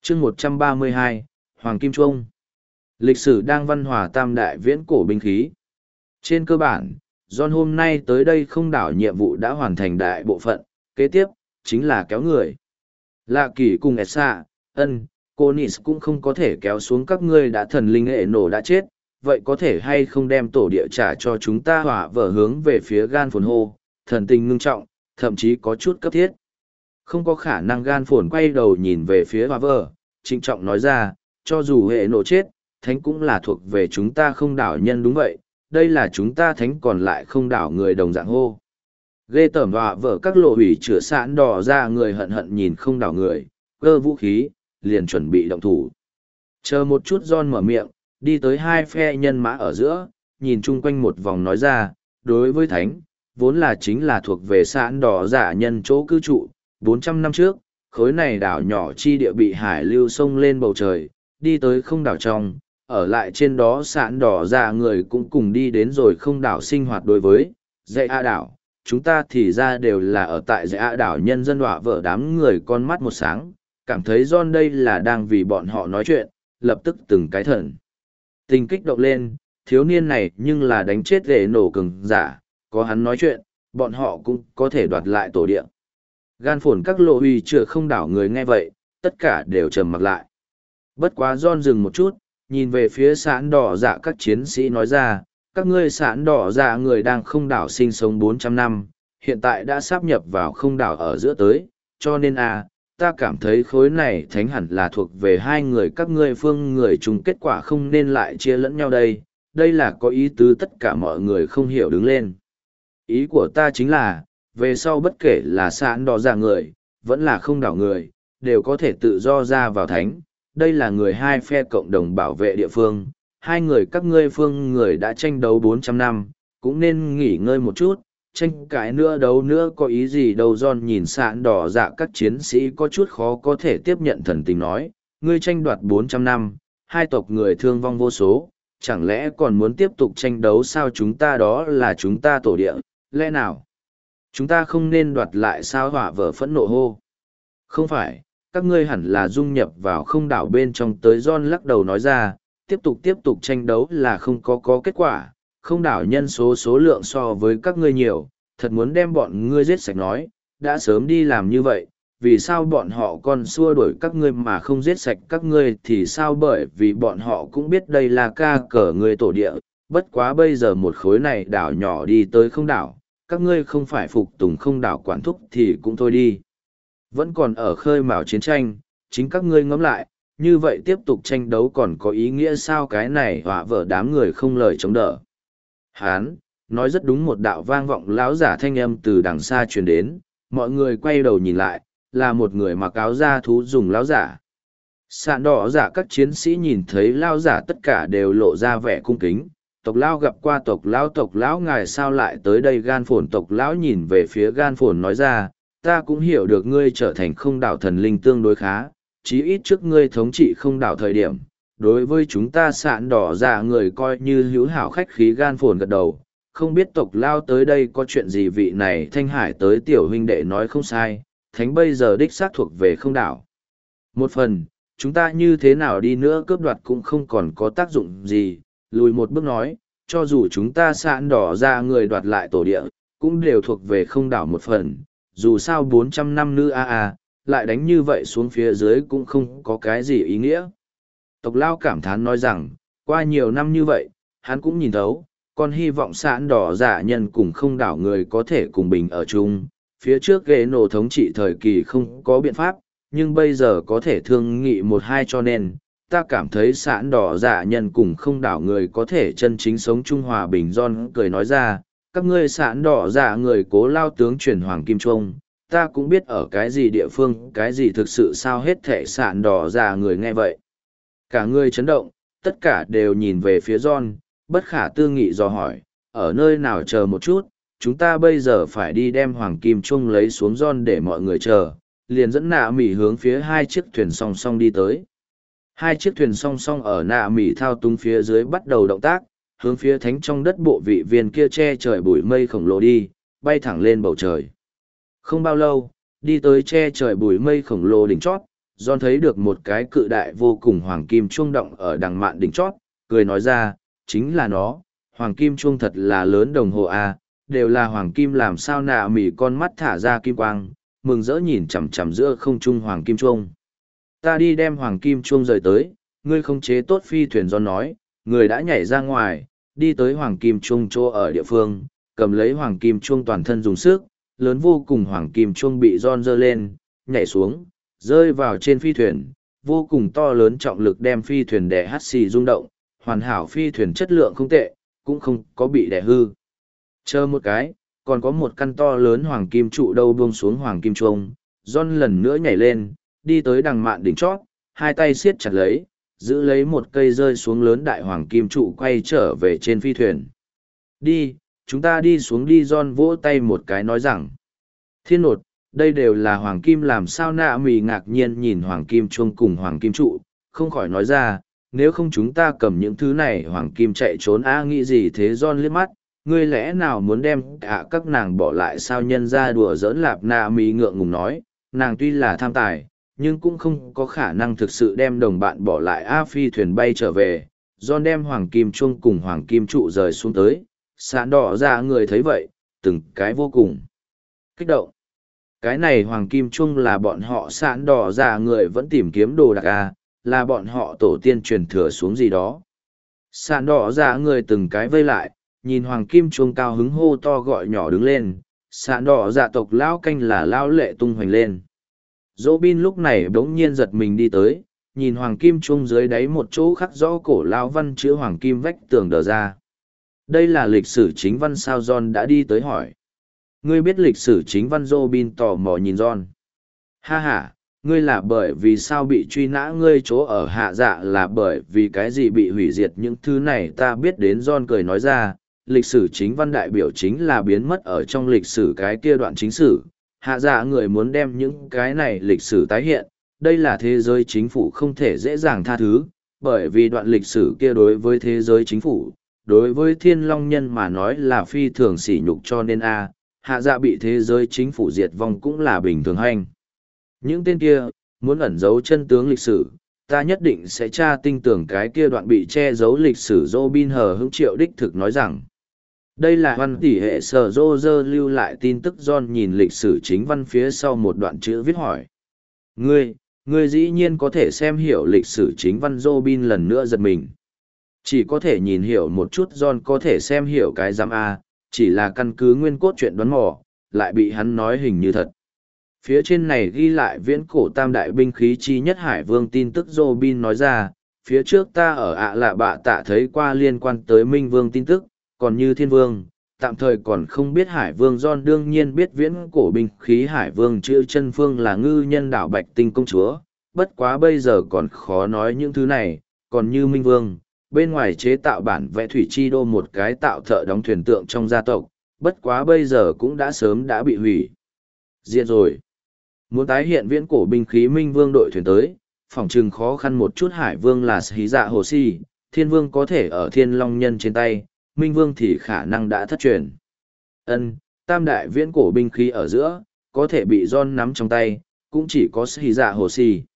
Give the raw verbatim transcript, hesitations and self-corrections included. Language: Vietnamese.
chương một trăm ba mươi hai, Hoàng Kim Trung. Lịch sử đang văn hòa tam đại viễn cổ binh khí. Trên cơ bản, John hôm nay tới đây không đảo nhiệm vụ đã hoàn thành đại bộ phận, kế tiếp, chính là kéo người. Lạ kỳ cùng Esa, ân, cô Nis cũng không có thể kéo xuống các ngươi đã thần linh hệ nổ đã chết, vậy có thể hay không đem tổ địa trả cho chúng ta hỏa vở hướng về phía gan phồn hô, thần tình ngưng trọng, thậm chí có chút cấp thiết. Không có khả năng gan phồn quay đầu nhìn về phía hỏa vở, trịnh trọng nói ra, cho dù hệ nổ chết, thánh cũng là thuộc về chúng ta không đảo nhân đúng vậy, đây là chúng ta thánh còn lại không đảo người đồng dạng hô. Ghê tởm hỏa vở các lộ hủy chữa sạn đỏ ra người hận hận nhìn không đảo người, cơ vũ khí, liền chuẩn bị động thủ. Chờ một chút John mở miệng, đi tới hai phe nhân mã ở giữa, nhìn chung quanh một vòng nói ra, đối với thánh, vốn là chính là thuộc về sạn đỏ giả nhân chỗ cư trụ, bốn trăm năm trước, khối này đảo nhỏ chi địa bị hải lưu sông lên bầu trời, đi tới không đảo trong, ở lại trên đó sạn đỏ giả người cũng cùng đi đến rồi không đảo sinh hoạt đối với, dạy A đảo. Chúng ta thì ra đều là ở tại dạy A đảo nhân dân họa vợ đám người con mắt một sáng, cảm thấy John đây là đang vì bọn họ nói chuyện, lập tức từng cái thần. Tình kích động lên, thiếu niên này nhưng là đánh chết ghệ nổ cường giả, có hắn nói chuyện, bọn họ cũng có thể đoạt lại tổ địa. Gan phồn các lộ huy chưa không đảo người nghe vậy, tất cả đều trầm mặc lại. Bất quá John dừng một chút, nhìn về phía sạn đỏ dạ các chiến sĩ nói ra, các ngươi sạn đỏ dạ người đang không đảo sinh sống bốn trăm năm, hiện tại đã sáp nhập vào không đảo ở giữa tới, cho nên à, ta cảm thấy khối này thánh hẳn là thuộc về hai người các ngươi phương người chung kết quả không nên lại chia lẫn nhau đây, đây là có ý tứ tất cả mọi người không hiểu đứng lên. Ý của ta chính là, về sau bất kể là sạn đỏ dạ người, vẫn là không đảo người, đều có thể tự do ra vào thánh, đây là người hai phe cộng đồng bảo vệ địa phương, hai người các ngươi phương người đã tranh đấu bốn trăm năm, cũng nên nghỉ ngơi một chút, tranh cãi nữa đấu nữa có ý gì đâu. John nhìn sạn đỏ dạ các chiến sĩ có chút khó có thể tiếp nhận thần tình nói, ngươi tranh đoạt bốn trăm năm, hai tộc người thương vong vô số, chẳng lẽ còn muốn tiếp tục tranh đấu sao? Chúng ta đó là chúng ta tổ địa, lẽ nào chúng ta không nên đoạt lại sao? Hỏa vợ phẫn nộ hô. Không phải, các ngươi hẳn là dung nhập vào không đảo bên trong tới. John lắc đầu nói ra, tiếp tục tiếp tục tranh đấu là không có có kết quả, không đảo nhân số số lượng so với các ngươi nhiều, thật muốn đem bọn ngươi giết sạch nói, đã sớm đi làm như vậy, vì sao bọn họ còn xua đuổi các ngươi mà không giết sạch các ngươi thì sao? Bởi vì bọn họ cũng biết đây là ca cờ ngươi tổ địa, bất quá bây giờ một khối này đảo nhỏ đi tới không đảo, các ngươi không phải phục tùng không đảo quản thúc thì cũng thôi đi. Vẫn còn ở khơi mào chiến tranh, chính các ngươi ngẫm lại, như vậy tiếp tục tranh đấu còn có ý nghĩa sao? Cái này họa vợ đám người không lời chống đỡ. Hán, nói rất đúng. Một đạo vang vọng lão giả thanh âm từ đằng xa truyền đến, mọi người quay đầu nhìn lại, là một người mặc áo da thú dùng lão giả. Sạn đỏ giả các chiến sĩ nhìn thấy lão giả tất cả đều lộ ra vẻ cung kính. Tộc lão gặp qua tộc lão, tộc lão ngài sao lại tới đây? Gan phồn tộc lão nhìn về phía gan phồn nói ra, ta cũng hiểu được ngươi trở thành không đảo thần linh tương đối khá, chí ít trước ngươi thống trị không đảo thời điểm, đối với chúng ta sạn đỏ giả người coi như hữu hảo khách khí. Gan phồn gật đầu, không biết tộc lao tới đây có chuyện gì? Vị này Thanh Hải tới tiểu huynh đệ nói không sai, thánh bây giờ đích xác thuộc về không đảo. Một phần, chúng ta như thế nào đi nữa cướp đoạt cũng không còn có tác dụng gì. Lùi một bước nói, cho dù chúng ta sạn đỏ giả người đoạt lại tổ địa, cũng đều thuộc về không đảo một phần, dù sao bốn trăm năm nữ a a, lại đánh như vậy xuống phía dưới cũng không có cái gì ý nghĩa. Tộc lao cảm thán nói rằng, qua nhiều năm như vậy, hắn cũng nhìn thấu, còn hy vọng sạn đỏ giả nhân cùng không đảo người có thể cùng bình ở chung. Phía trước ghế nổ thống trị thời kỳ không có biện pháp, nhưng bây giờ có thể thương nghị một hai, cho nên, ta cảm thấy sạn đỏ giả nhân cùng không đảo người có thể chân chính sống chung hòa bình. John cười nói ra, các ngươi sạn đỏ giả người cố lao tướng chuyển Hoàng Kim Trung, ta cũng biết ở cái gì địa phương, cái gì thực sự sao? Hết thể sạn đỏ giả người nghe vậy, cả người chấn động, tất cả đều nhìn về phía John, bất khả tư nghị dò hỏi, ở nơi nào? Chờ một chút, chúng ta bây giờ phải đi đem Hoàng Kim Trung lấy xuống. John để mọi người chờ, liền dẫn nạ mỉ hướng phía hai chiếc thuyền song song đi tới. Hai chiếc thuyền song song ở nạ mỉ thao túng phía dưới bắt đầu động tác, hướng phía thánh trong đất bộ vị viên kia che trời bụi mây khổng lồ đi, bay thẳng lên bầu trời. Không bao lâu, đi tới che trời bụi mây khổng lồ đỉnh chót, John thấy được một cái cự đại vô cùng hoàng kim chuông động ở đằng mạn đỉnh chót, cười nói ra, chính là nó, hoàng kim chuông thật là lớn đồng hồ a, đều là hoàng kim làm sao nạ mỉ con mắt thả ra kim quang, mừng rỡ nhìn chằm chằm giữa không trung hoàng kim chuông. Ta đi đem hoàng kim chuông rời tới, ngươi không chế tốt phi thuyền John nói, người đã nhảy ra ngoài, đi tới hoàng kim chuông chỗ ở địa phương, cầm lấy hoàng kim chuông toàn thân dùng sức, lớn vô cùng hoàng kim chuông bị John giơ lên, nhảy xuống, rơi vào trên phi thuyền, vô cùng to lớn trọng lực đem phi thuyền đè hắt xì rung động, hoàn hảo phi thuyền chất lượng không tệ, cũng không có bị đè hư. Chờ một cái, còn có một căn to lớn hoàng kim trụ đâu buông xuống hoàng kim chuông, John lần nữa nhảy lên, đi tới đằng mạn đỉnh chót, hai tay siết chặt lấy, giữ lấy một cây rơi xuống lớn đại hoàng kim trụ quay trở về trên phi thuyền. Đi, chúng ta đi xuống đi. John vỗ tay một cái nói rằng, thiên nột, đây đều là hoàng kim làm sao nạ mì ngạc nhiên nhìn hoàng kim chuông cùng hoàng kim trụ, không khỏi nói ra, nếu không chúng ta cầm những thứ này hoàng kim chạy trốn a nghĩ gì thế. John liếc mắt, ngươi lẽ nào muốn đem cả các nàng bỏ lại sao nhân ra đùa giỡn lạp nạ mì ngượng ngùng nói, nàng tuy là tham tài, nhưng cũng không có khả năng thực sự đem đồng bạn bỏ lại a phi thuyền bay trở về. John đem hoàng kim chuông cùng hoàng kim trụ rời xuống tới, sạn đỏ ra người thấy vậy, từng cái vô cùng kích động. Cái này hoàng kim chuông là bọn họ sạn đỏ ra người vẫn tìm kiếm đồ đặc a, là bọn họ tổ tiên truyền thừa xuống gì đó. Sạn đỏ ra người từng cái vây lại, nhìn hoàng kim chuông cao hứng hô to gọi nhỏ đứng lên, sạn đỏ dạ tộc lão canh là lao lệ tung hoành lên. Dỗ bin lúc này bỗng nhiên giật mình đi tới, nhìn hoàng kim chuông dưới đáy một chỗ khắc rõ cổ lao văn chữ hoàng kim vách tường đờ ra. Đây là lịch sử chính văn sao? John đã đi tới hỏi. Ngươi biết lịch sử chính văn? Dỗ bin tò mò nhìn John. Ha ha, ngươi là bởi vì sao bị truy nã, ngươi chỗ ở hạ dạ là bởi vì cái gì bị hủy diệt, những thứ này ta biết đến. John cười nói ra, lịch sử chính văn đại biểu chính là biến mất ở trong lịch sử cái kia đoạn chính sử. Hạ dạ người muốn đem những cái này lịch sử tái hiện, đây là thế giới chính phủ không thể dễ dàng tha thứ, bởi vì đoạn lịch sử kia đối với thế giới chính phủ, đối với thiên long nhân mà nói là phi thường sỉ nhục, cho nên a hạ dạ bị thế giới chính phủ diệt vong cũng là bình thường hành. Những tên kia, muốn ẩn giấu chân tướng lịch sử, ta nhất định sẽ tra tinh tưởng cái kia đoạn bị che giấu lịch sử. Robin hờ hững triệu đích thực nói rằng, đây là văn tỷ hệ sở dô dơ lưu lại tin tức. John nhìn lịch sử chính văn phía sau một đoạn chữ viết hỏi. Ngươi, ngươi dĩ nhiên có thể xem hiểu lịch sử chính văn. Robin lần nữa giật mình. Chỉ có thể nhìn hiểu một chút. John có thể xem hiểu cái giám A, chỉ là căn cứ nguyên cốt truyện đoán mò, lại bị hắn nói hình như thật. Phía trên này ghi lại viễn cổ tam đại binh khí chi nhất Hải Vương tin tức. Robin nói ra, phía trước ta ở ạ lạ bạ tạ thấy qua liên quan tới Minh Vương tin tức, còn như Thiên Vương, tạm thời còn không biết Hải Vương. John đương nhiên biết viễn cổ binh khí Hải Vương chữ chân phương là ngư nhân đảo Bạch Tinh công chúa, bất quá bây giờ còn khó nói những thứ này. Còn như Minh Vương, bên ngoài chế tạo bản vẽ thủy chi đô một cái tạo thợ đóng thuyền tượng trong gia tộc, bất quá bây giờ cũng đã sớm đã bị hủy diệt rồi. Muốn tái hiện viễn cổ binh khí Minh Vương đội thuyền tới, phỏng chừng khó khăn một chút. Hải Vương là hí dạ hồ si, Thiên Vương có thể ở Thiên Long Nhân trên tay, Minh Vương thì khả năng đã thất truyền. Ân, tam đại viễn cổ binh khí ở giữa, có thể bị John nắm trong tay, cũng chỉ có hí dạ hồ si.